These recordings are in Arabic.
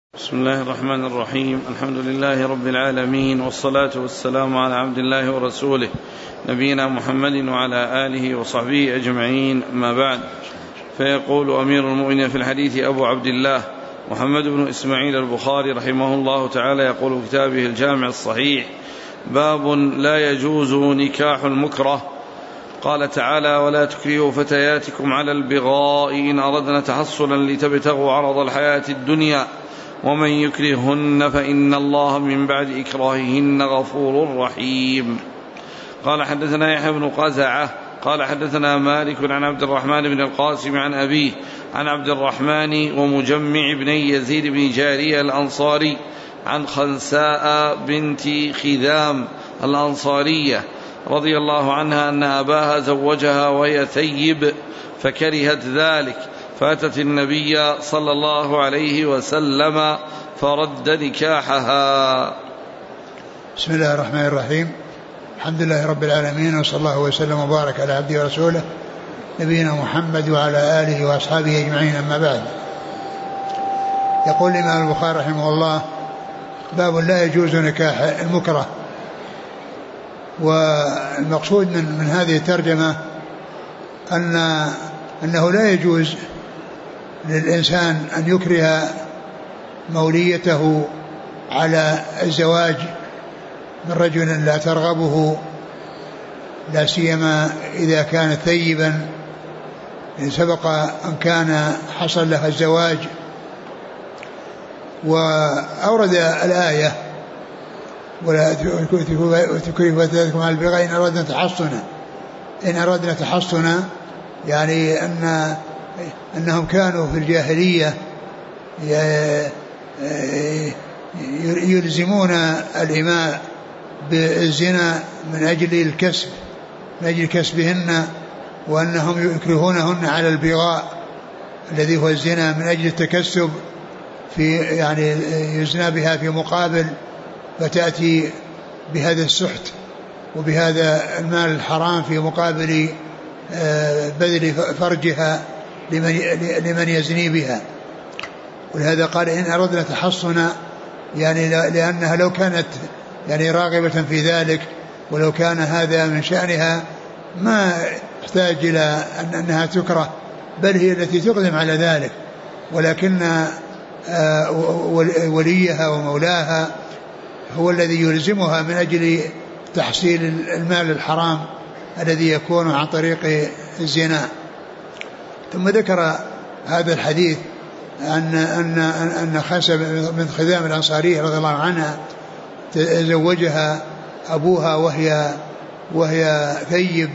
بسم الله الرحمن الرحيم. الحمد لله رب العالمين، والصلاة والسلام على عبد الله ورسوله نبينا محمد وعلى آله وصحبه أجمعين، أما بعد. فيقول أمير المؤمنين في الحديث أبو عبد الله محمد بن إسماعيل البخاري رحمه الله تعالى، يقول في كتابه الجامع الصحيح: باب لا يجوز نكاح المكره. قال تعالى: ولا تكرهوا فتياتكم على البغاء إن أردنا تحصنا لتبتغوا عرض الحياة الدنيا ومن يكرهن فإن الله من بعد إكراههن غفور رحيم. قال: حدثنا يحيى بن قزعة قال حدثنا مالك عن عبد الرحمن بن القاسم عن أبيه عن عبد الرحمن ومجمع بن يزيد بن جارية الأنصاري عن خنساء بنت خذام الأنصارية رضي الله عنها أن أباها زوجها وهي ثيب فكرهت ذلك، فأتت النبي صلى الله عليه وسلم فرد نكاحها. بسم الله الرحمن الرحيم. الحمد لله رب العالمين، وصلى الله وسلم وبارك على عبده ورسوله نبينا محمد وعلى آله وأصحابه أجمعين، أما بعد. يقول الإمام البخاري رحمه الله: باب لا يجوز نكاح المكره. والمقصود من هذه الترجمة أنه لا يجوز للإنسان أن يكره موليته على الزواج من رجل لا ترغبه، لا سيما إذا كان ثيبا، سبق أن كان حصل له الزواج. وأورد الآية: ولا تكرهوا فتياتكم على البغاء إن أردنا تحصنا، يعني أنهم كانوا في الجاهلية يلزمون الإماء بالزنا من أجل الكسب، من أجل كسبهن، وأنهم يكرهونهن على البغاء الذي هو الزنا من أجل التكسب، في يعني يزنى بها في مقابل، فتأتي بهذا السحت وبهذا المال الحرام في مقابل بذل فرجها لمن يزني بها. ولهذا قال: إن أردنا تحصنا، يعني لأنها لو كانت يعني راغبة في ذلك، ولو كان هذا من شأنها ما احتاج إلى أنها تكره، بل هي التي تقدم على ذلك، ولكن وليها ومولاها هو الذي يلزمها من أجل تحصيل المال الحرام الذي يكون عن طريق الزنا. ثم ذكر هذا الحديث أن خنساء بنت خذام الأنصارية رضي الله عنها تزوجها أبوها وهي ثيب،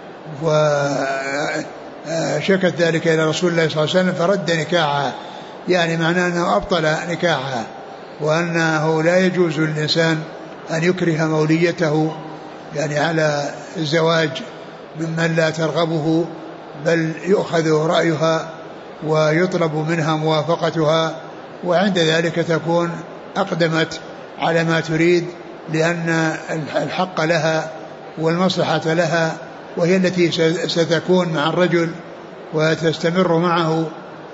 وشكت ذلك إلى رسول الله صلى الله عليه وسلم فرد نكاحها، يعني معناه أنه أبطل نكاحها، وأنه لا يجوز للإنسان أن يكره موليته يعني على الزواج ممن لا ترغبه، بل يؤخذ رأيها ويطلب منها موافقتها، وعند ذلك تكون أقدمت على ما تريد، لأن الحق لها والمصلحة لها، وهي التي ستكون مع الرجل وتستمر معه،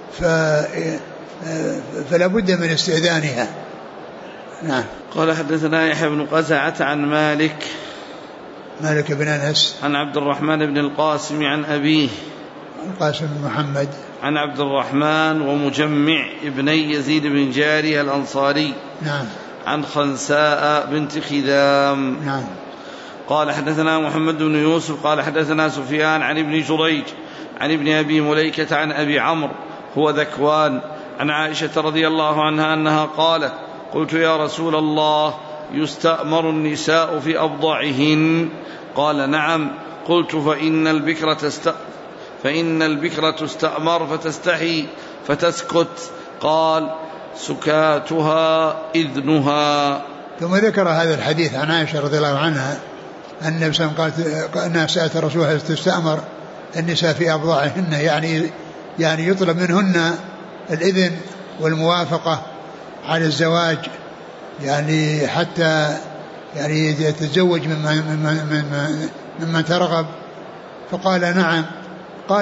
فلا بد من استئذانها. نعم. قال: حدثنا يحيى بن قزعة عن مالك بن أنس عن عبد الرحمن بن القاسم عن أبيه القاسم بن محمد عن عبد الرحمن ومجمع ابني يزيد بن جارية الأنصاري. نعم. عن خنساء بنت خذام. نعم. قال: حدثنا محمد بن يوسف قال حدثنا سفيان عن ابن جريج عن ابن أبي مليكة عن أبي عمرو هو ذكوان عن عائشة رضي الله عنها أنها قالت: قلت: يا رسول الله، يستأمر النساء في أبضعهن؟ قال: نعم. قلت: فإن البكرة تستأمر فتستحي فتسكت؟ قال: سكاتها إذنها. ثم ذكر هذا الحديث عن عائشة رضي الله عنها أن النبي صلى الله عليه وسلم قالت أنها سألت الرسول: هل تستأمر النساء في أبضاعهن؟ يعني يطلب منهن الإذن والموافقة على الزواج، يعني حتى يعني يتزوج ممن ترغب. فقال: نعم.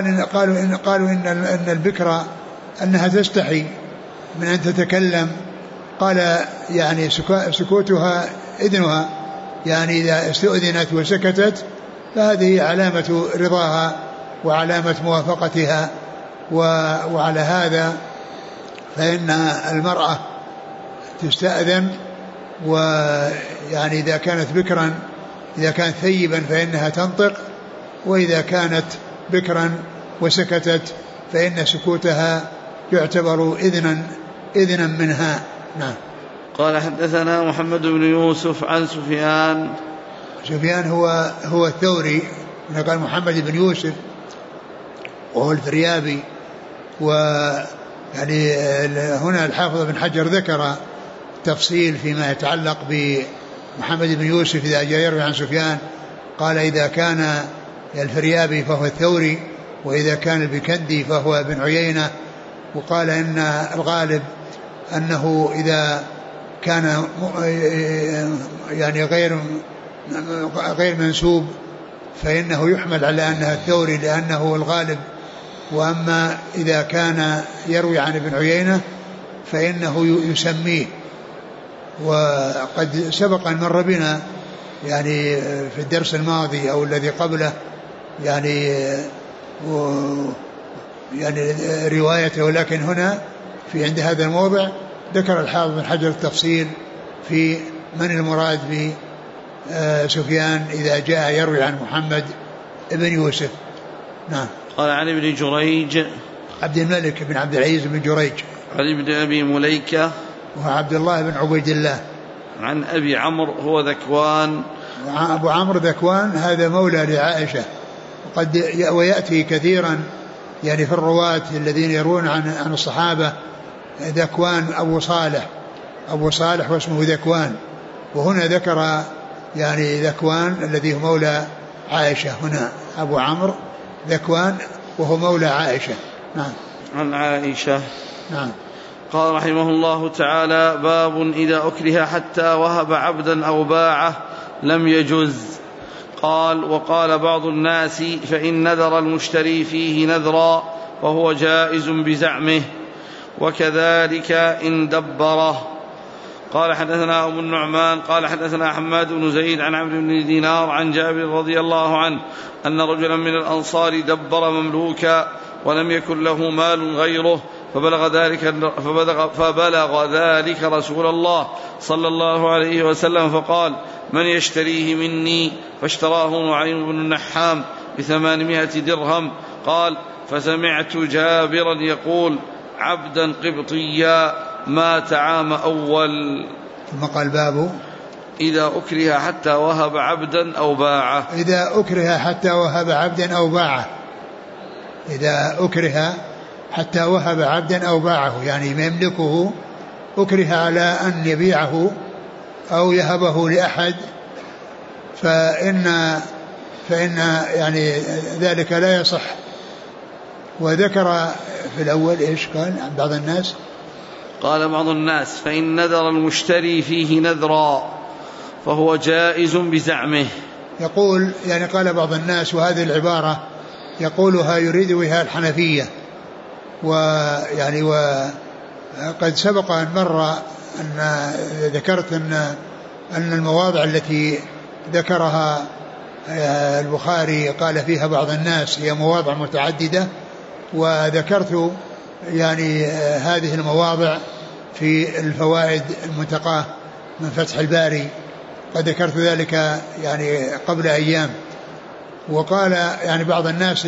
قالوا إن البكرة أنها تستحي من أن تتكلم قال يعني سكوتها إذنها، يعني إذا استؤذنت وسكتت فهذه علامة رضاها وعلامة موافقتها. وعلى هذا فإن المرأة تستأذن، ويعني إذا كانت بكرا، إذا كانت ثيبا فإنها تنطق، وإذا كانت بكرا وسكتت فإن سكوتها يعتبر إذنا منها. نعم. قال حدثنا محمد بن يوسف عن سفيان هو الثوري، قال محمد بن يوسف وهو الفريابي. ويعني هنا الحافظ بن حجر ذكر تفصيل فيما يتعلق بمحمد بن يوسف إذا جاء يروي عن سفيان، قال إذا كان الفريابي فهو الثوري، وإذا كان البكندي فهو بن عيينة. وقال إن الغالب أنه إذا كان يعني غير منسوب فإنه يحمل على أنها الثوري لأنه الغالب، وأما إذا كان يروي عن ابن عيينة فإنه يسميه. وقد سبق أن مر بنا يعني في الدرس الماضي أو الذي قبله يعني روايته، ولكن هنا في عند هذا الموضع ذكر الحافظ بن حجر التفصيل في من المراد بسفيان إذا جاء يروي عن محمد بن يوسف. نعم. قال عن ابن جريج عبد الملك بن عبد العزيز بن جريج، عن ابن أبي مليكة وهو عبد الله بن عبيد الله، عن أبي عمرو هو ذكوان. أبو عمرو ذكوان هذا مولى لعائشة، ويأتي كثيرا يعني في الرواة الذين يرون عن الصحابة ذكوان أبو صالح واسمه ذكوان، وهنا ذكر يعني ذكوان الذي هو مولى عائشة، هنا أبو عمرو ذكوان وهو مولى عائشة. نعم. عن عائشة. نعم. قال رحمه الله تعالى: باب إذا أكره حتى وهب عبدا أو باعه لم يجز. قال: وقال بعض الناس: فإن نذر المشتري فيه نذرا وهو جائز بزعمه، وكذلك إن دبره. قال حدثنا أبو النعمان قال حدثنا حماد بن زيد عن عمرو بن دينار عن جابر رضي الله عنه أن رجلا من الأنصار دبر مملوكا ولم يكن له مال غيره، فبلغ ذلك رسول الله صلى الله عليه وسلم فقال: من يشتريه مني؟ فاشتراه نعيم بن النحام ب800 درهم. قال: فسمعت جابرا يقول: عبدا قبطيا مات عام أول. ثم قال: باب إذا أكره حتى وهب عبدا أو باعه. إذا أكره حتى وهب عبدا أو باعه، إذا أكره حتى وهب عبدا أو باعه، يعني ما يملكه أكره على أن يبيعه أو يهبه لأحد، فإن يعني ذلك لا يصح. وذكر في الأول إيش قال عن بعض الناس؟ قال بعض الناس: فإن نذر المشتري فيه نذرا فهو جائز بزعمه. يقول يعني قال بعض الناس، وهذه العبارة يقولها يريد بها الحنفية، ويعني وقد سبق أن مر أن ذكرت أن المواضع التي ذكرها البخاري قال فيها بعض الناس هي مواضع متعددة، وذكرت يعني هذه المواضع في الفوائد المنتقاة من فتح الباري، قد ذكرت ذلك يعني قبل أيام. وقال يعني بعض الناس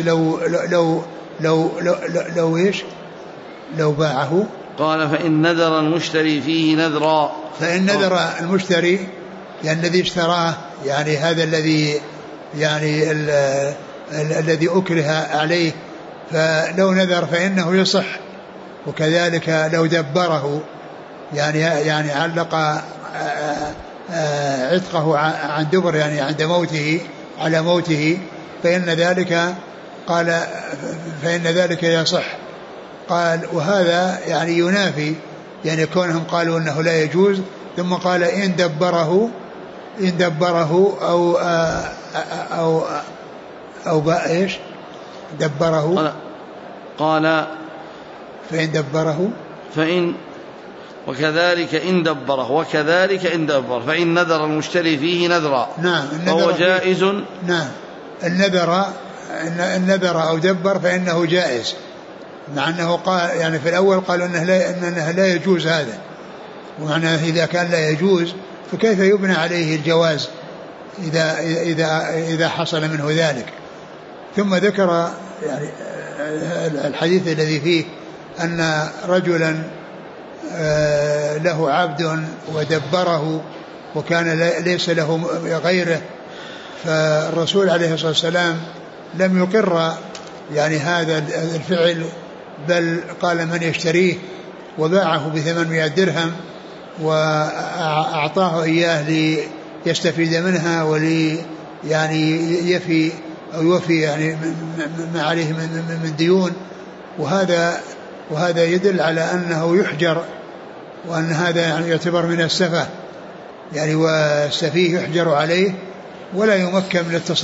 لو إيش لو باعه، قال: فإن نذر المشتري فيه نذرا، فإن نذر المشتري يعني الذي اشتراه، يعني هذا الذي يعني الذي أكره عليه، فلو نذر فإنه يصح. وكذلك لو دبره يعني علق عتقه عن دبر، يعني عند موته على موته، فإن ذلك يصح. قال: وهذا يعني ينافي يعني كونهم قالوا أنه لا يجوز، ثم قال: إن دبره أو إيش دبره، قال: فإن دبره وكذلك إن دبر فإن نذر المشتري فيه نذرا فهو جائز. نعم النذر أو دبر فإنه جائز، مع أنه قال يعني في الأول قالوا أنه لا يجوز هذا، ومعنى إذا كان لا يجوز فكيف يبنى عليه الجواز إذا حصل منه ذلك. ثم ذكر يعني الحديث الذي فيه أن رجلا له عبد ودبره وكان ليس له غيره، فالرسول عليه الصلاة والسلام لم يقر يعني هذا الفعل، بل قال من يشتريه وباعه ب800 درهم وأعطاه إياه ليستفيد منها يعني يوفي يعني ما عليه من ديون، وهذا يدل على أنه يحجر، وأن هذا يعني يعتبر من السفه يعني، والسفيه يحجر عليه ولا يمكن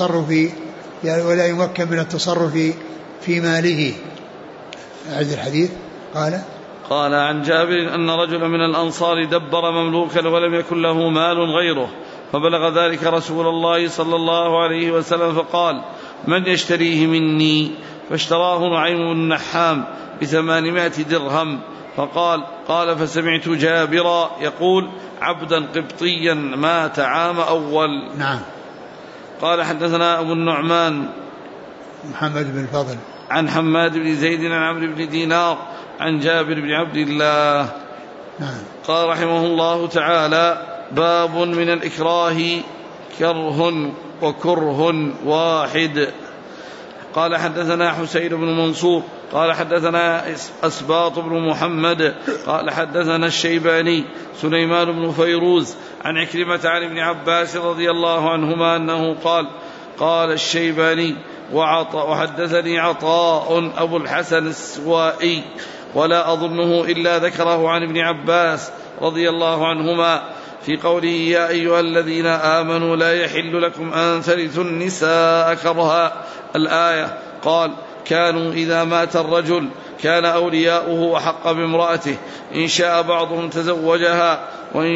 من التصرف في ماله. أعد الحديث. قال عن جابر أن رجلا من الأنصار دبر مملوكا ولم يكن له مال غيره، فبلغ ذلك رسول الله صلى الله عليه وسلم فقال من يشتريه مني؟ فاشتراه نعيم بن النحام ب800 درهم. قال فسمعت جابرا يقول عبدا قبطيا مات عام أول. نعم. قال حدثنا أبو النعمان محمد بن الفضل عن حماد بن زيد عن عمرو بن دينار عن جابر بن عبد الله. نعم. قال رحمه الله تعالى باب من الإكراه كره وكره واحد. قال حدثنا حسين بن منصور قال حدثنا أسباط بن محمد قال حدثنا الشيباني سليمان بن فيروز عن عكرمة عن ابن عباس رضي الله عنهما أنه قال الشيباني وحدثني عطاء أبو الحسن السوائي ولا أظنه إلا ذكره عن ابن عباس رضي الله عنهما في قوله يا أيها الذين آمنوا لا يحل لكم أن ترثوا النساء كرها الآية. قال كانوا إذا مات الرجل كان أولياؤه أحق بامرأته، إن شاء بعضهم تزوجها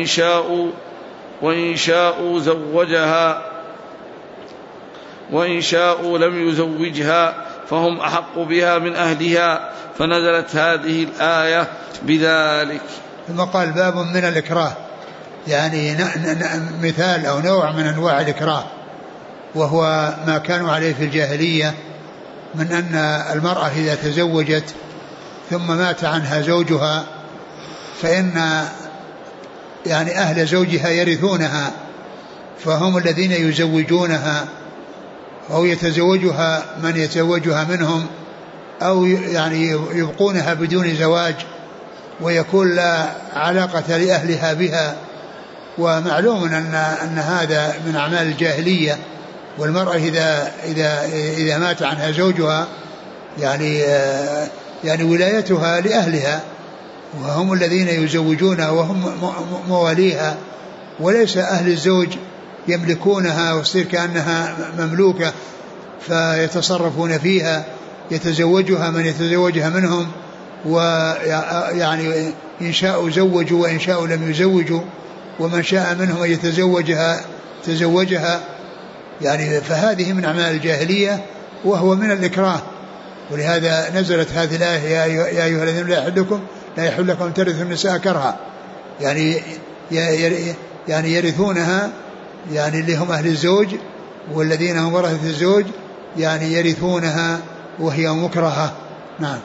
وإن شاءوا زوجها وإن شاءوا لم يزوجها فهم أحق بها من أهلها، فنزلت هذه الآية بذلك. ثم قال باب من الإكراه، يعني مثال أو نوع من أنواع الإكراه، وهو ما كانوا عليه في الجاهلية من أن المرأة إذا تزوجت ثم مات عنها زوجها فإن يعني أهل زوجها يرثونها، فهم الذين يزوجونها أو يتزوجها من يتزوجها منهم، أو يعني يبقونها بدون زواج ويكون لا علاقة لأهلها بها. ومعلوم أن هذا من أعمال الجاهلية، والمرأة إذا مات عنها زوجها يعني ولايتها لأهلها، وهم الذين يزوجونها وهم مواليها، وليس أهل الزوج يملكونها وتصير كأنها مملوكة فيتصرفون فيها، يتزوجها من يتزوجها منهم، ويعني إن شاءوا زوجوا وإن شاءوا لم يزوجوا، ومن شاء منهم أن يتزوجها تزوجها، يعني فهذه من أعمال الجاهلية وهو من الإكراه. ولهذا نزلت هذه الآية يا أيها الذين لا يحل لكم ترثوا النساء كرها، يعني يرثونها يعني اللي هم أهل الزوج، والذين هم ورثة الزوج يعني يرثونها وهي مكرهة. نعم.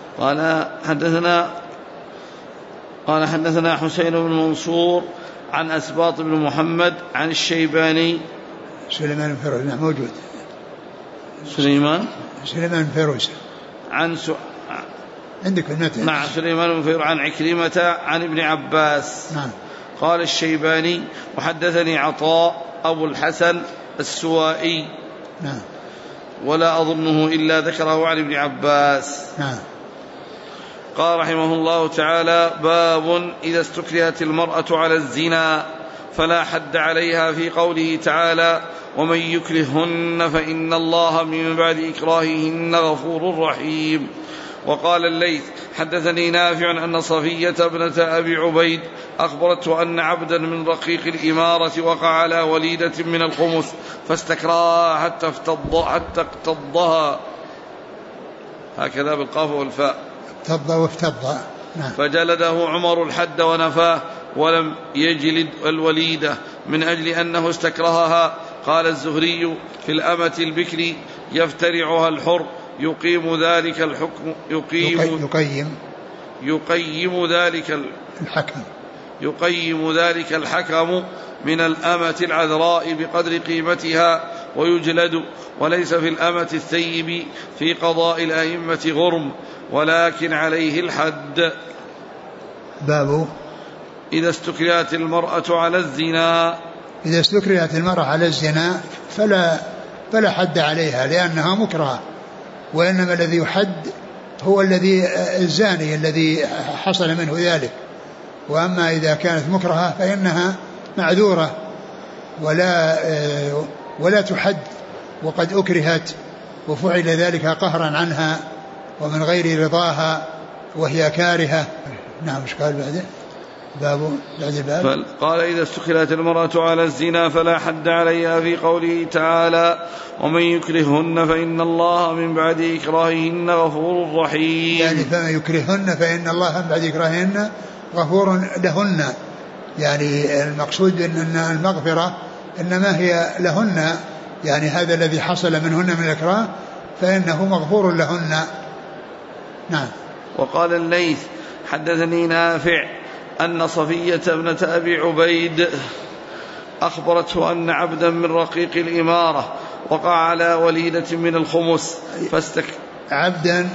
قال حدثنا حسين بن منصور عن أسباط بن محمد عن الشيباني سليمان بن فيروز. نعم موجود سليمان بن فيروز عندك النتائج. نعم سليمان بن فيروز عن عكرمة عن ابن عباس. نعم. قال الشيباني وحدثني عطاء أبو الحسن السوائي. نعم. ولا أظنه إلا ذكره عن ابن عباس. نعم. قال رحمه الله تعالى باب إذا استكرهت المرأة على الزنا فلا حد عليها في قوله تعالى ومن يكرهن فإن الله من بعد إكراههن غفور رحيم. وقال الليث حدثني نافع أن صفية ابنة أبي عبيد أخبرته أن عبدا من رقيق الإمارة وقع على وليدة من الخمس فاستكراها حتى اقتضها، هكذا بالقاف والفاء، اقتض وافتض. نعم. فجلده عمر الحد ونفاه ولم يجلد الوليدة من أجل أنه استكرهها. قال الزهري في الأمة البكر يفترعها الحر يقيم ذلك الحكم يقيم ذلك الحكم من الأمة العذراء بقدر قيمتها ويجلد، وليس في الأمة الثيب في قضاء الأئمة غرم ولكن عليه الحد. باب إذا استكرهت المرأة على الزنا، إذا استكرهت المرأة على الزنا فلا حد عليها لأنها مكرهة، وإنما الذي يحد هو الزاني الذي حصل منه ذلك. وأما إذا كانت مكرهة فإنها معذورة ولا تحد، وقد أكرهت وفعل ذلك قهرا عنها ومن غير رضاها وهي كارهة. نعم. مش قال بعد الباب قال إذا استكرهت المرأة على الزنا فلا حد عليها في قوله تعالى ومن يكرههن فإن الله من بعد إكراههن غفور رحيم. يعني فمن يكرههن فإن الله من بعد إكراههن غفور لهن، يعني المقصود أن المغفرة إنما هي لهن، يعني هذا الذي حصل منهن من الإكراه فإنه مغفور لهن. نعم. وقال الليث حدثني نافع أن صفية ابنة أبي عبيد أخبرته أن عبدا من رقيق الإمارة وقع على وليدة من الخمس عبدا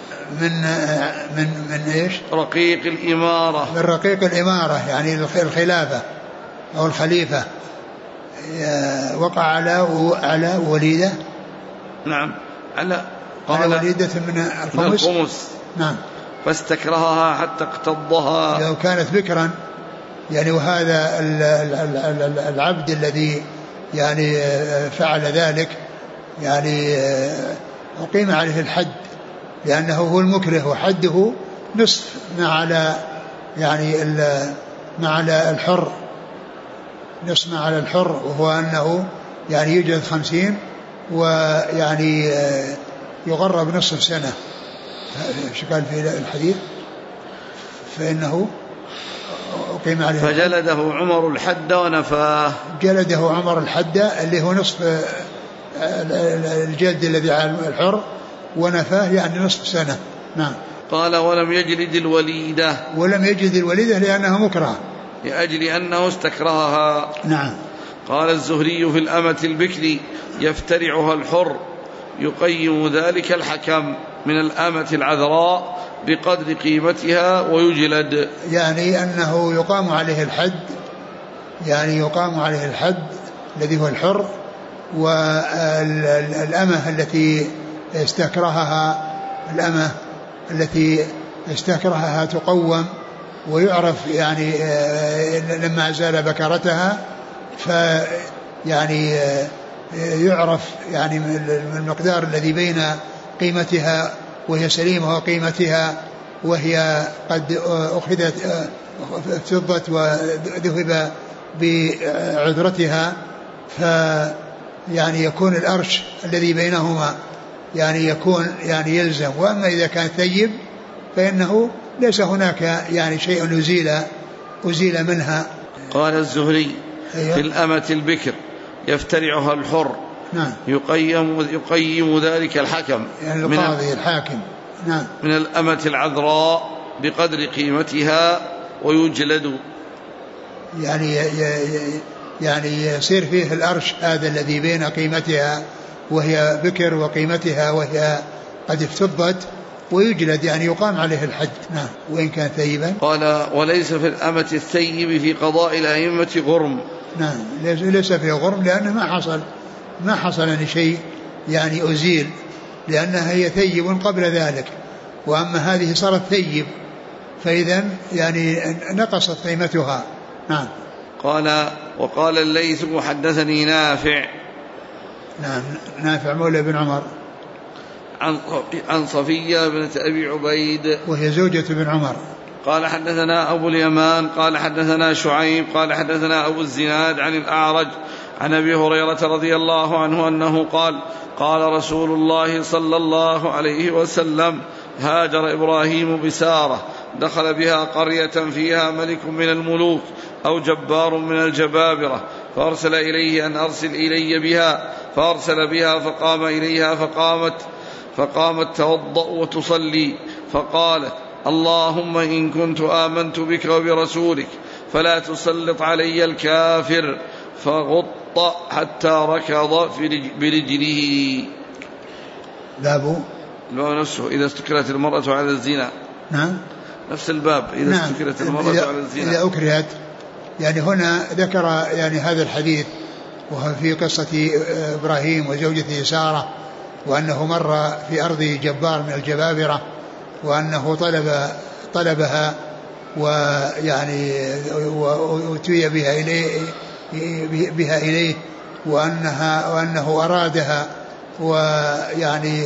من إيش؟ رقيق الإمارة، من رقيق الإمارة يعني الخلافة أو الخليفة، وقع على وليدة. نعم. على وليدة من الخمس. نعم. فاستكرهها حتى اقتضها، لو كانت بكرا يعني. وهذا العبد الذي يعني فعل ذلك يعني أقيم عليه الحد لأنه هو المكره، وحده نصف ما على الحر، نصف ما على الحر، وهو أنه يعني يجلد 50 ويعني يغرب نصف سنة. شكال في الحديث فإنه أقيم عليه فجلده عمر الحد ونفاه. جلده عمر الحد اللي هو نصف الجلد الذي على الحر، ونفاه يعني نصف سنة. نعم. قال ولم يجلد الوليدة لأنها مكرهة لأجل أنه استكرهها. نعم. قال الزهري في الأمة البكر يفترعها الحر يقيم ذلك الحكم من الأمة العذراء بقدر قيمتها ويجلد، يعني أنه يقام عليه الحد الذي هو الحر، والأمة التي استكرهها تقوم ويعرف يعني لما زال بكرتها فيعني يعرف يعني المقدار الذي بين قيمتها وهي سليمة وقيمتها وهي قد أخذت افتضت وذهب بعذرتها، فيعني يكون الأرش الذي بينهما يعني يكون يعني يلزم. وأما إذا كان ثيب فإنه ليس هناك يعني شيء أزيل منها. قال الزهري في الأمة البكر يفترعها الحر. نعم. يقيم ذلك الحكم يعني القاضي الحاكم. نعم. من الأمة العذراء بقدر قيمتها ويجلد، يعني يصير فيه الأرش هذا الذي بين قيمتها وهي بكر وقيمتها وهي قد افتضت ويجلد يعني يقام عليه الحد. نعم. وإن كان ثيبا. قال وليس في الأمة الثيب في قضاء الأئمة غرم. نعم. ليس فيه غرم لأنه ما حصل لشيء يعني أزيل، لأنها هي ثيب قبل ذلك، وأما هذه صارت ثيب فإذا يعني نقصت قيمتها. نعم. قال وقال الليث حدثني نافع. نعم. نافع مولى بن عمر عن صفية بنت أبي عبيد وهي زوجة بن عمر. قال حدثنا أبو اليمان قال حدثنا شعيب قال حدثنا أبو الزناد عن الأعرج عن أبي هريرة رضي الله عنه أنه قال قال رسول الله صلى الله عليه وسلم هاجر إبراهيم بسارة دخل بها قرية فيها ملك من الملوك أو جبار من الجبابرة فأرسل إليه أن أرسل إلي بها فأرسل بها فقام إليها فقامت توضأ وتصلي فقالت اللهم إن كنت آمنت بك وبرسولك فلا تسلط علي الكافر فغط حتى ركض برجله. باب نفسه إذا استكرت المرأة على الزنا. نعم نفس الباب إذا استكرت المرأة على الزنا إذا أكرهت. يعني هنا ذكر يعني هذا الحديث وهو في قصة إبراهيم وزوجته سارة وأنه مر في أرض جبار من الجبابرة وأنه طلبها ويعني وأتي بها إليه وأنه أرادها ويعني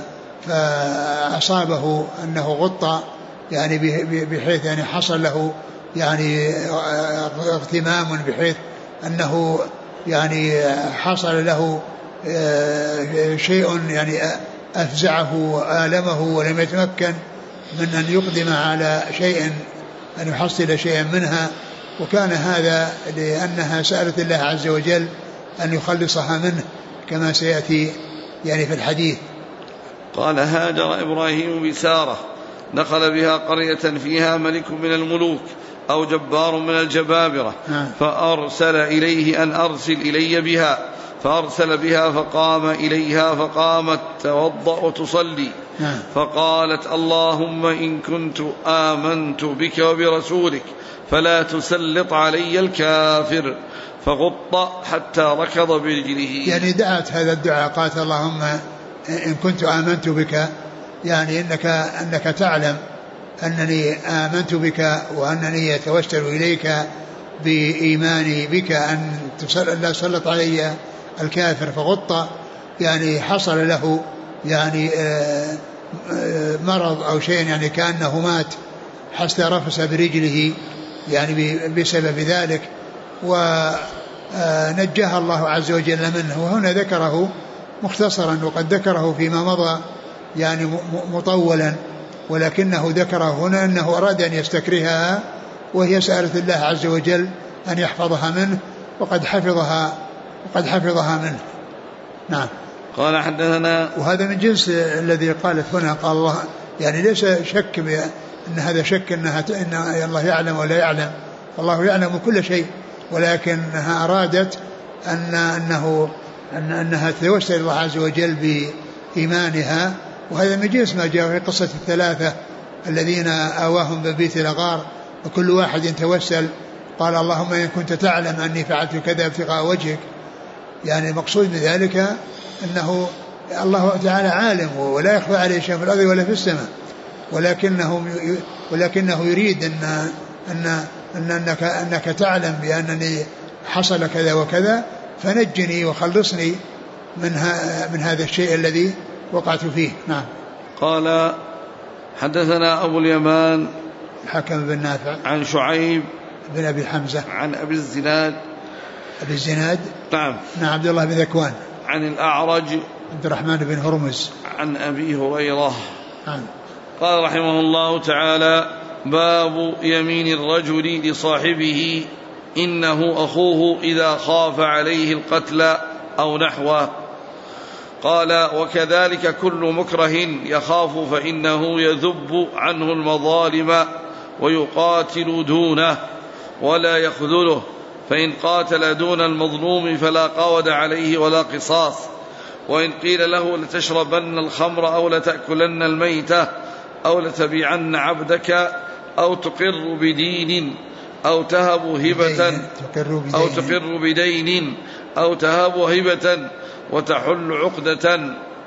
فأصابه أنه غطى يعني بحيث يعني حصل له يعني اغتمام بحيث أنه يعني حصل له شيء يعني أفزعه وآلمه ولم يتمكن من أن يقدم على شيء أن يحصل شيئا منها وكان هذا لأنها سألت الله عز وجل أن يخلصها منه كما سيأتي يعني في الحديث. قال هاجر إبراهيم بسارة دخل بها قرية فيها ملك من الملوك أو جبار من الجبابرة فأرسل إليه أن أرسل إلي بها فأرسل بها فقام إليها فقامت توضأ وتصلي فقالت اللهم إن كنت آمنت بك وبرسولك فلا تسلط علي الكافر فغط حتى ركض برجله. يعني دعت هذا الدعاء قالت اللهم إن كنت آمنت بك يعني أنك تعلم أنني آمنت بك وأنني أتوسل إليك بإيماني بك أن لا تسلط علي الكافر فغط يعني حصل له يعني مرض أو شيء يعني كأنه مات حتى رفس برجله يعني بسبب ذلك ونجاها الله عز وجل منه. وهنا ذكره مختصرا وقد ذكره فيما مضى يعني مطولا ولكنه ذكره هنا أنه أراد أن يستكرهها وهي سألت الله عز وجل أن يحفظها منه وقد حفظها منه. نعم. قال حدثنا وهذا من جنس الذي قالت هنا قال الله يعني ليس شك أن هذا شك أن الله يعلم ولا يعلم والله يعلم كل شيء ولكنها أرادت أنها تتوسل الله عز وجل بإيمانها وهذا من جنس ما جاء في قصة الثلاثة الذين آواهم ببيت الغار وكل واحد يتوسل قال اللهم إن كنت تعلم أني فعلت كذا ابتغاء وجهك. يعني المقصود بذلك أنه الله تعالى عالم ولا يخفى عليه شيء في الأرض ولا في السماء ولكنه يريد أنك تعلم بأنني حصل كذا وكذا فنجني وخلصني من هذا الشيء الذي وقعت فيه. نعم. قال حدثنا أبو اليمان حكم بن نافع عن شعيب بن أبي حمزة عن أبي الزناد نعم عبد الله بن ذكوان عن الأعرج عبد الرحمن بن هرمز عن أبي هريرة نعم. قال رحمه الله تعالى باب يمين الرجل لصاحبه إنه أخوه إذا خاف عليه القتل أو نحوه. قال وكذلك كل مكره يخاف فإنه يذب عنه المظالم ويقاتل دونه ولا يخذله فإن قاتل دون المظلوم فلا قود عليه ولا قصاص. وإن قيل له لتشربن الخمر أو لتأكلن الميتة أو لتبيعن عبدك أو تقر بدين أو تهب هبة وتحل عقدة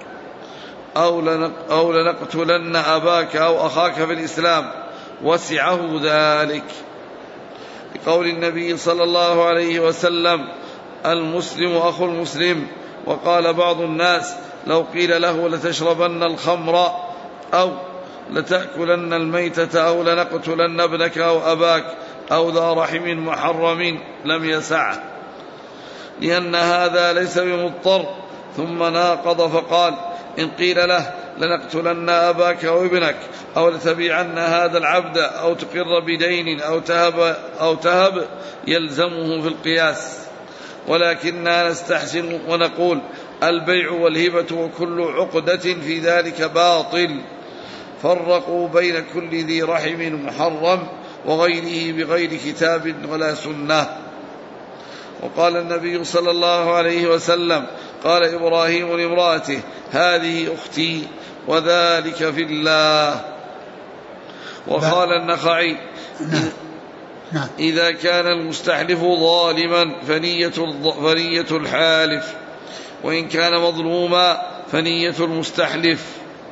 أو لنقتلن أباك أو أخاك في الإسلام وسعه ذلك. لقول النبي صلى الله عليه وسلم المسلم أخو المسلم. وقال بعض الناس لو قيل له لتشربن الخمر أو لتأكلن الميتة أو لنقتلن ابنك أو أباك أو ذا رحم محرم لم يسعه، لأن هذا ليس بمضطر. ثم ناقض فقال: إن قيل له لنقتلن أباك أو ابنك أو لتبيعن هذا العبد أو تقر بدين أو تهب يلزمه في القياس، ولكننا نستحسن ونقول: البيع والهبة وكل عقدة في ذلك باطل. فرقوا بين كل ذي رحم محرم وغيره بغير كتاب ولا سنة. وقال النبي صلى الله عليه وسلم: قال إبراهيم لامرأته: هذه أختي وذلك في الله. وقال النخعي: إذا كان المستحلف ظالما فنية الحالف، وإن كان مظلوما فنية المستحلف.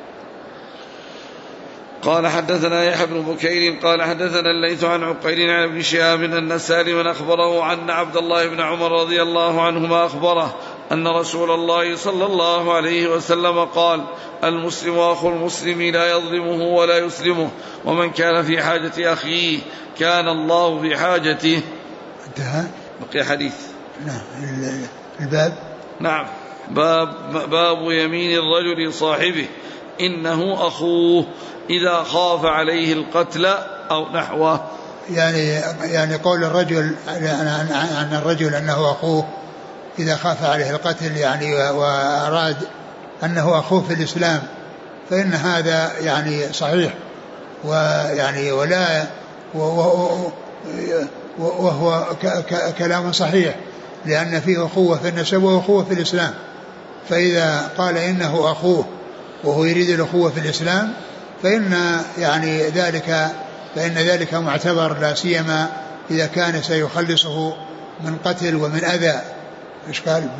قال حدثنا يحيى بن بكير قال حدثنا الليث عن عقيل عن ابن شهاب أن سالما أخبره عن عبد الله بن عمر رضي الله عنهما أخبره أن رسول الله صلى الله عليه وسلم قال: المسلم أخو المسلم لا يظلمه ولا يسلمه، ومن كان في حاجة أخيه كان الله في حاجته. انتهى. بقي حديث. نعم. الباب. نعم. باب يمين الرجل صاحبه إنه أخوه إذا خاف عليه القتل أو نحوه. يعني قول الرجل عن الرجل أنه أخوه إذا خاف عليه القتل، يعني وأراد أنه أخوه في الإسلام، فإن هذا يعني صحيح، ويعني وهو كلام صحيح، لأن فيه أخوة في النسب وأخوة في الإسلام. فإذا قال إنه أخوه وهو يريد الأخوة في الإسلام فإن ذلك معتبر، لا سيما إذا كان سيخلصه من قتل ومن أذى. إيش قال؟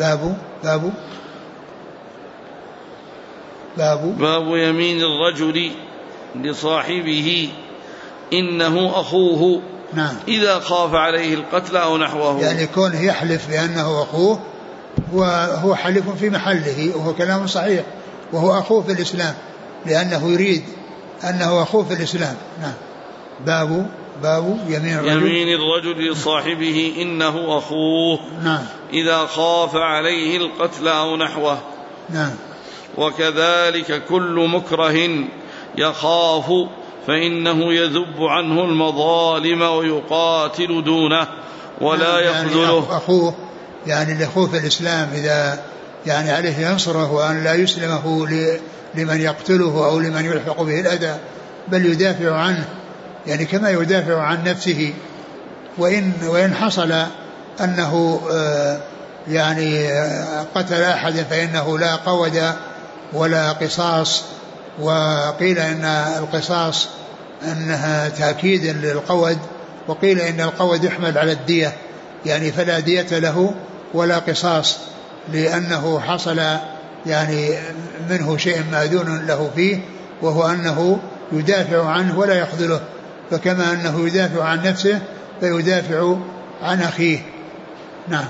باب يمين الرجل لصاحبه إنه أخوه. نعم. إذا خاف عليه القتل أو نحوه، يعني كونه يحلف بأنه أخوه وهو حلف في محله، وهو كلام صحيح، وهو أخوه في الإسلام، لأنه يريد أنه أخوه في الإسلام. نعم. باب يمين الرجل لصاحبه إنه أخوه. نعم. إذا خاف عليه القتل أو نحوه. نعم. وكذلك كل مكره يخاف فإنه يذب عنه المظالم ويقاتل دونه ولا يخذله. يعني أخوه، يعني الأخوه في الإسلام إذا يعني عليه ينصره، وأن لا يسلمه لمن يقتله أو لمن يلحق به الأذى، بل يدافع عنه، يعني كما يدافع عن نفسه. وإن حصل أنه يعني قتل أحد فإنه لا قود ولا قصاص، وقيل إن القصاص أنها تأكيد للقود، وقيل إن القود يحمل على الدية، يعني فلا دية له ولا قصاص، لأنه حصل يعني منه شيء مأذون له فيه، وهو أنه يدافع عنه ولا يخذله، فكما أنه يدافع عن نفسه فيدافع عن أخيه. نعم.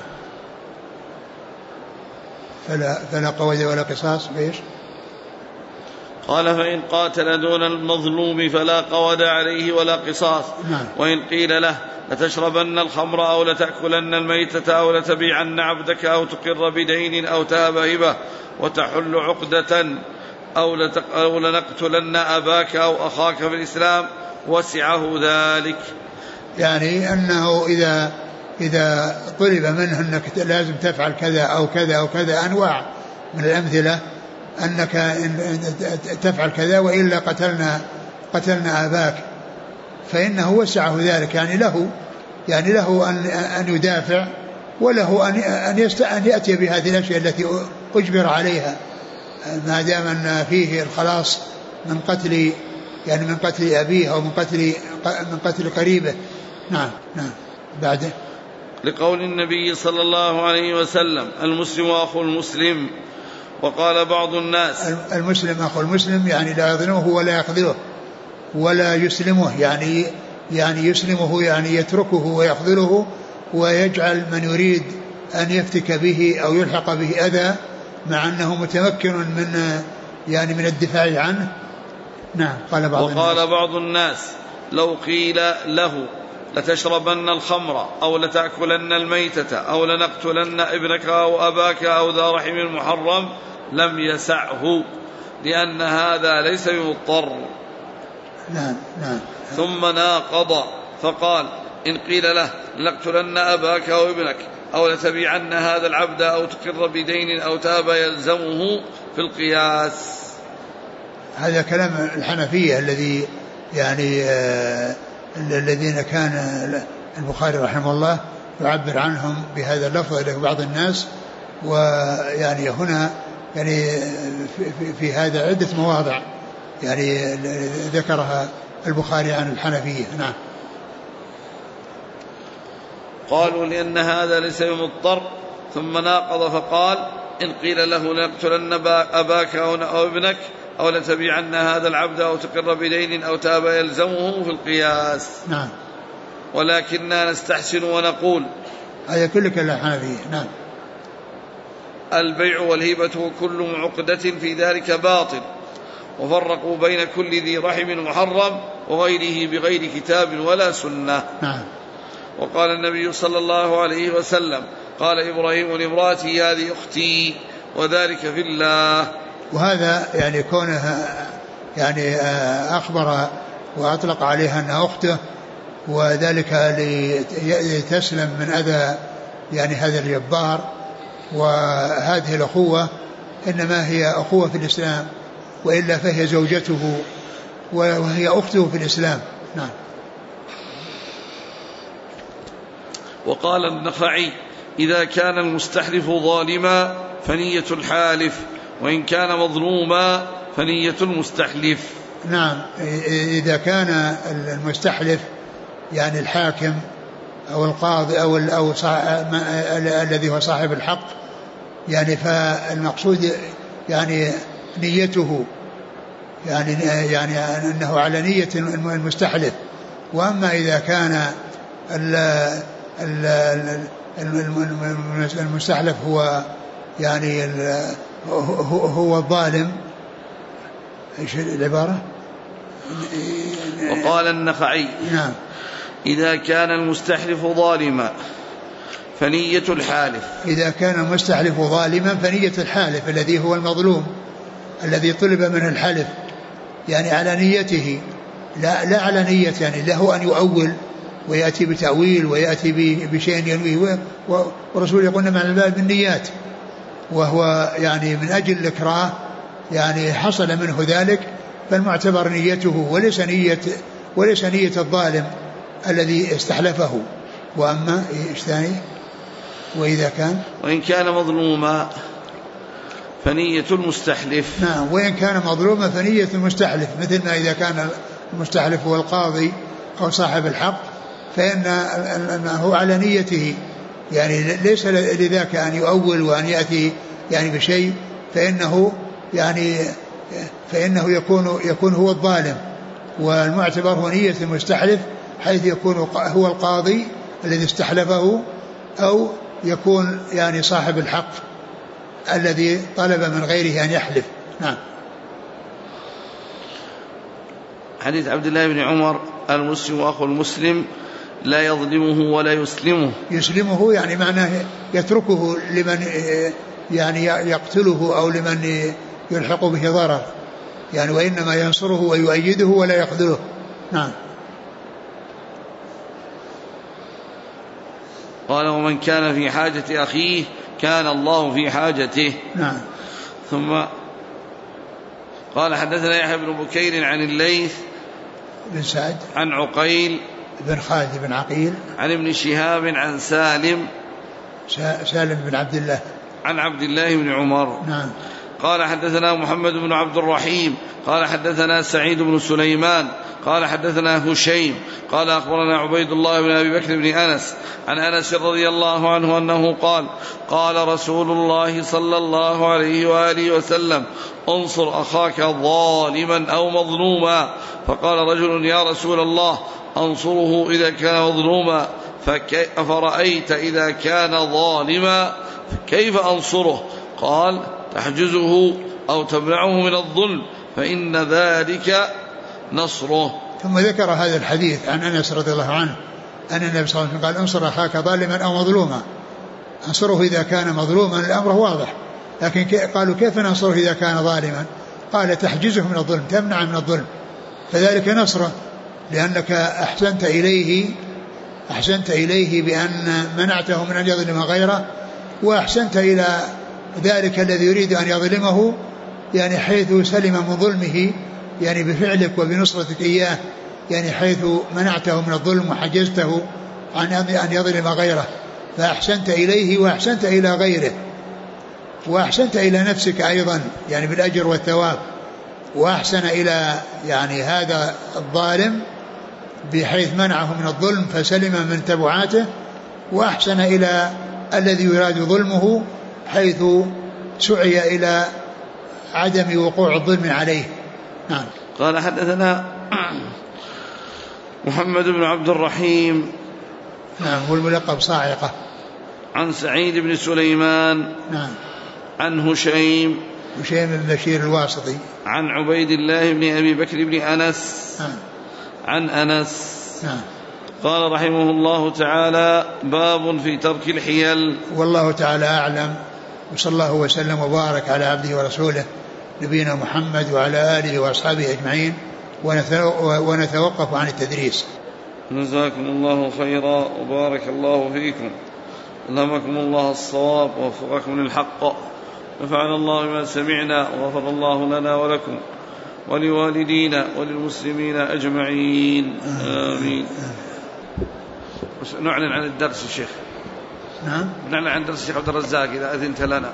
فلا قود ولا قصاص. بإيش؟ قال: فإن قاتل دون المظلوم فلا قود عليه ولا قصاص. نعم. وإن قيل له لتشربن الخمر أو لتأكلن الميتة أو لتبيعن عبدك أو تقر بدين أو تهب هبة وتحل عقدة أو لنقتلن أباك أو أخاك في الإسلام وسعه ذلك. يعني أنه إذا طلب منه أنك لازم تفعل كذا أو كذا أو كذا، أنواع من الأمثلة، أنك تفعل كذا وإلا قتلنا أباك، فإنه وسعه ذلك، يعني له أن يدافع، وله أن يأتي بهذه الأشياء التي أجبر عليها، ما دام أن فيه الخلاص من قتل، يعني من قتل أبيه أو من قتل قريبه. نعم. بعده لقول النبي صلى الله عليه وسلم: المسلم أخو المسلم. وقال بعض الناس: المسلم أخو المسلم، يعني لا يظلمه ولا يخذله ولا يسلمه، يعني يسلمه يعني يتركه ويخذله، ويجعل من يريد أن يفتك به أو يلحق به أذى مع أنه متمكن من يعني من الدفاع عنه. نعم. وقال بعض الناس لو قيل له لتشربن الخمر أو لتأكلن الميتة أو لنقتلن ابنك أو أباك أو ذا رحم محرم لم يسعه لأن هذا ليس بمضطر. نعم. ثم ناقض فقال إن قيل له لنقتلن أباك أو ابنك أو لتبيعن هذا العبد أو تقر بدين أو تاب يلزمه في القياس. هذا كلام الحنفية الذي يعني الذين كان البخاري رحمه الله يعبر عنهم بهذا اللفظ لبعض الناس. ويعني هنا يعني في هذا عدة مواضع يعني ذكرها البخاري عن الحنفية. نعم. قالوا لأن هذا ليس بمضطر. ثم ناقض فقال إن قيل له لنقتلن أباك أو ابنك أو لتبيعن هذا العبد أو تقر بدين أو تاب يلزمه في القياس. نعم. ولكننا نستحسن ونقول هذا كل كلام حنفية. نعم. البيع والهبة وكل عقدة في ذلك باطل وفرقوا بين كل ذي رحم محرم وغيره بغير كتاب ولا سنة. نعم. وقال النبي صلى الله عليه وسلم قال إبراهيم لامرأتي هذه أختي وذلك في الله. وهذا يعني كونه يعني أخبر وأطلق عليها أنها أخته وذلك لتسلم من أذى يعني هذا الجبار. وهذه الأخوة إنما هي أخوة في الإسلام وإلا فهي زوجته وهي أخته في الإسلام. نعم. وقال النخعي إذا كان المستحلف ظالما فنية الحالف وإن كان مظلوما فنية المستحلف. نعم. إذا كان المستحلف يعني الحاكم أو القاضي أو الذي هو صاحب الحق يعني فالمقصود يعني نيته يعني أنه على نية المستحلف. وأما إذا كان المستحلف هو يعني هو الظالم. ايش العبارة؟ وقال النخعي نعم إذا كان المستحلف ظالما فنية الحالف. إذا كان المستحلف ظالما فنية الحالف الذي هو المظلوم الذي طلب منه الحلف يعني على نيته لا على نية يعني له أن يؤول ويأتي بتأويل ويأتي بشيء ينويه. ورسول يقولنا مع الباب بالنيات وهو يعني من أجل الإكراه يعني حصل منه ذلك فالمعتبر نيته وليس نية الظالم الذي استحلفه. وأما إيش ثاني؟ وإن كان مظلوما فنية المستحلف. نعم. وإن كان مظلوما فنية المستحلف مثل ما إذا كان المستحلف هو القاضي أو صاحب الحق فإنه على نيته يعني ليس لذاك أن يؤول وأن يأتي يعني بشيء فإنه يكون هو الظالم. والمعتبر هو نية المستحلف حيث يكون هو القاضي الذي استحلفه أو يكون يعني صاحب الحق الذي طلب من غيره أن يحلف. نعم. حديث عبد الله بن عمر المسلم أخو المسلم لا يظلمه ولا يسلمه يعني معناه يتركه لمن يعني يقتله أو لمن يلحق به ضرر يعني وإنما ينصره ويؤيده ولا يخذله. نعم. قال ومن كان في حاجة أخيه كان الله في حاجته. نعم. ثم قال حدثنا يحيى بن بكير عن الليث بن سعد عن عقيل بن خالد بن عقيل عن ابن شهاب عن سالم بن عبد الله عن عبد الله بن عمر. نعم. قال حدثنا محمد بن عبد الرحيم قال حدثنا سعيد بن سليمان قال حدثنا هشيم قال أخبرنا عبيد الله بن أبي بكر بن أنس عن أنس رضي الله عنه أنه قال رسول الله صلى الله عليه وآله وسلم انصر أخاك ظالما أو مظلوما. فقال رجل يا رسول الله أنصره إذا كان مظلوما أفرأيت إذا كان ظالما كيف أنصره؟ قال تحجزه أو تمنعه من الظلم فإن ذلك نصره. ثم ذكر هذا الحديث عن أنس رضي الله عنه أن النبي صلى الله عليه وسلم قال انصر أخاك ظالما أو مظلوما. انصره إذا كان مظلوما الأمر واضح، لكن قالوا كيف ننصره إذا كان ظالما؟ قال تحجزه من الظلم، تمنع من الظلم، فذلك نصره، لأنك أحسنت إليه بأن منعته من أن يظلم غيره، وأحسنت إلى ذلك الذي يريد أن يظلمه، يعني حيث سلم من ظلمه، يعني بفعلك وبنصرتك إياه، يعني حيث منعته من الظلم وحجزته عن أن يظلم غيره، فأحسنت إليه وأحسنت إلى غيره، وأحسنت إلى نفسك أيضا يعني بالأجر والثواب، وأحسن إلى يعني هذا الظالم بحيث منعه من الظلم فسلم من تبعاته، وأحسن إلى الذي يراد ظلمه حيث سعي إلى عدم وقوع الظلم عليه. نعم. قال حدثنا محمد بن عبد الرحيم، نعم، هو الملقب صاعقة، عن سعيد بن سليمان، نعم، عن هشيم بن بشير الواسطي، عن عبيد الله بن أبي بكر بن أنس، نعم، عن أنس، نعم. قال رحمه الله تعالى: باب في ترك الحيل. والله تعالى أعلم، وصلى الله وسلم وبارك على عبده ورسوله نبينا محمد وعلى آله وأصحابه أجمعين، ونتوقف عن التدريس. جزاكم الله خيرا وبارك الله فيكم، ألهمكم الله الصواب ووفقكم للحق، نفعنا الله بما سمعنا وغفر الله لنا ولكم ولوالدينا وللمسلمين أجمعين، آمين. نعلن عن الدرس الشيخ. نعم، نعلن عن درس الشيخ عبد الرزاق إذا أذنت لنا.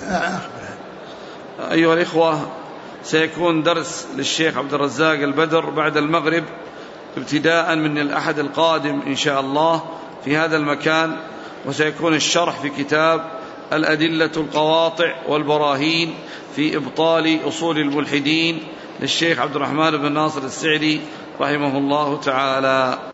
أيها الإخوة، سيكون درس للشيخ عبد الرزاق البدر بعد المغرب ابتداء من الأحد القادم إن شاء الله في هذا المكان، وسيكون الشرح في كتاب الأدلة القواطع والبراهين في إبطال أصول الملحدين للشيخ عبد الرحمن بن ناصر السعدي رحمه الله تعالى.